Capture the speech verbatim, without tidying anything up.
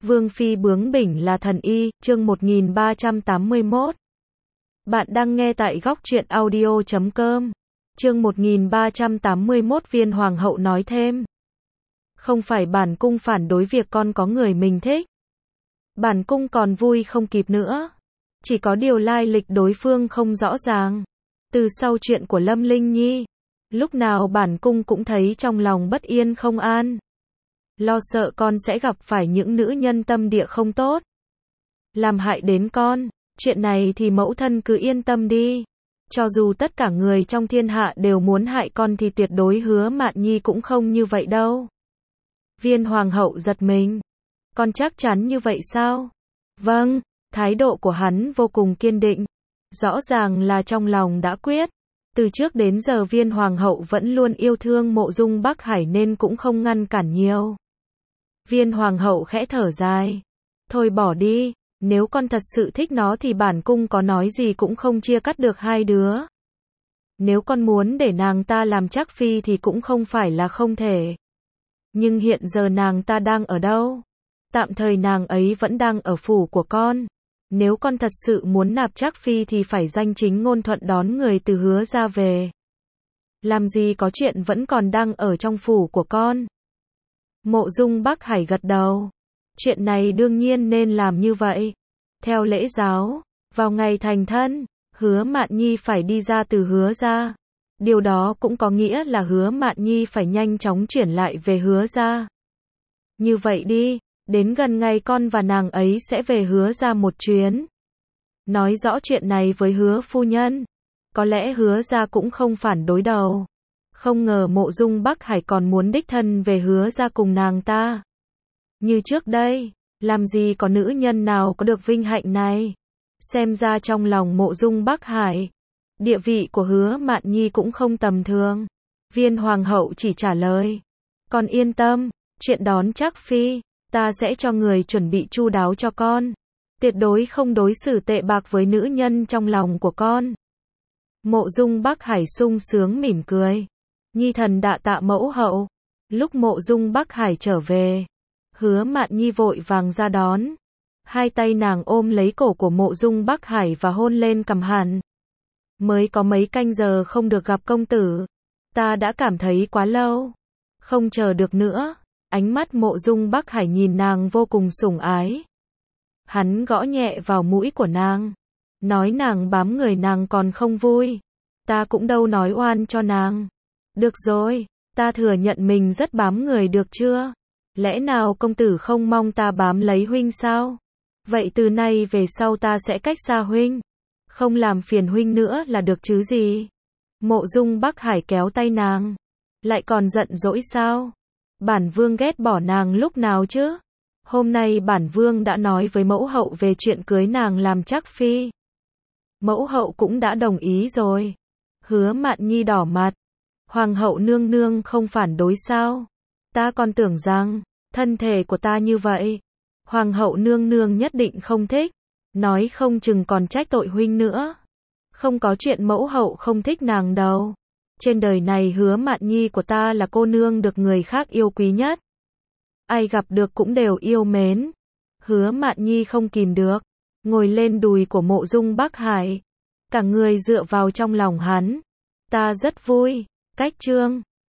Vương phi bướng bỉnh là thần y, chương một nghìn ba trăm tám mươi mốt. Bạn đang nghe tại góc truyện audio chấm com. Chương một nghìn ba trăm tám mươi mốt. Viên hoàng hậu nói thêm. Không phải bản cung phản đối việc con có người mình thích. Bản cung còn vui không kịp nữa. Chỉ có điều lai lịch đối phương không rõ ràng. Từ sau chuyện của Lâm Linh Nhi, lúc nào bản cung cũng thấy trong lòng bất yên không an. Lo sợ con sẽ gặp phải những nữ nhân tâm địa không tốt, làm hại đến con. Chuyện này thì mẫu thân cứ yên tâm đi. Cho dù tất cả người trong thiên hạ đều muốn hại con thì tuyệt đối Hứa Mạn Nhi cũng không như vậy đâu. Viên hoàng hậu giật mình. Con chắc chắn như vậy sao? Vâng, thái độ của hắn vô cùng kiên định. Rõ ràng là trong lòng đã quyết. Từ trước đến giờ viên hoàng hậu vẫn luôn yêu thương Mộ Dung Bắc Hải nên cũng không ngăn cản nhiều. Viên hoàng hậu khẽ thở dài. Thôi bỏ đi, nếu con thật sự thích nó thì bản cung có nói gì cũng không chia cắt được hai đứa. Nếu con muốn để nàng ta làm trác phi thì cũng không phải là không thể. Nhưng hiện giờ nàng ta đang ở đâu? Tạm thời nàng ấy vẫn đang ở phủ của con. Nếu con thật sự muốn nạp trác phi thì phải danh chính ngôn thuận đón người từ Hứa ra về. Làm gì có chuyện vẫn còn đang ở trong phủ của con. Mộ Dung Bắc Hải gật đầu. Chuyện này đương nhiên nên làm như vậy. Theo lễ giáo, vào ngày thành thân, Hứa Mạn Nhi phải đi ra từ Hứa ra. Điều đó cũng có nghĩa là Hứa Mạn Nhi phải nhanh chóng chuyển lại về Hứa ra. Như vậy đi, đến gần ngày con và nàng ấy sẽ về Hứa ra một chuyến. Nói rõ chuyện này với Hứa phu nhân. Có lẽ Hứa ra cũng không phản đối đâu. Không ngờ Mộ Dung Bắc Hải còn muốn đích thân về Hứa ra cùng nàng ta. Như trước đây, làm gì có nữ nhân nào có được vinh hạnh này. Xem ra trong lòng Mộ Dung Bắc Hải, địa vị của Hứa Mạn Nhi cũng không tầm thường. Viên hoàng hậu chỉ trả lời. Con yên tâm, chuyện đón trác phi, ta sẽ cho người chuẩn bị chu đáo cho con. Tuyệt đối không đối xử tệ bạc với nữ nhân trong lòng của con. Mộ Dung Bắc Hải sung sướng mỉm cười. Nhi thần đa tạ mẫu hậu. Lúc Mộ Dung Bắc Hải trở về, Hứa Mạn Nhi vội vàng ra đón. Hai tay nàng ôm lấy cổ của Mộ Dung Bắc Hải và hôn lên cằm hắn. Mới có mấy canh giờ không được gặp công tử, ta đã cảm thấy quá lâu. Không chờ được nữa. Ánh mắt Mộ Dung Bắc Hải nhìn nàng vô cùng sủng ái. Hắn gõ nhẹ vào mũi của nàng, nói nàng bám người nàng còn không vui. Ta cũng đâu nói oan cho nàng. Được rồi, ta thừa nhận mình rất bám người được chưa? Lẽ nào công tử không mong ta bám lấy huynh sao? Vậy từ nay về sau ta sẽ cách xa huynh. Không làm phiền huynh nữa là được chứ gì? Mộ Dung Bắc Hải kéo tay nàng. Lại còn giận dỗi sao? Bản vương ghét bỏ nàng lúc nào chứ? Hôm nay bản vương đã nói với mẫu hậu về chuyện cưới nàng làm trác phi. Mẫu hậu cũng đã đồng ý rồi. Hứa Mạn Nhi đỏ mặt. Hoàng hậu nương nương không phản đối sao? Ta còn tưởng rằng, thân thể của ta như vậy, Hoàng hậu nương nương nhất định không thích. Nói không chừng còn trách tội huynh nữa. Không có chuyện mẫu hậu không thích nàng đâu. Trên đời này Hứa Mạn Nhi của ta là cô nương được người khác yêu quý nhất. Ai gặp được cũng đều yêu mến. Hứa Mạn Nhi không kìm được, ngồi lên đùi của Mộ Dung Bắc Hải. Cả người dựa vào trong lòng hắn. Ta rất vui. Cách chương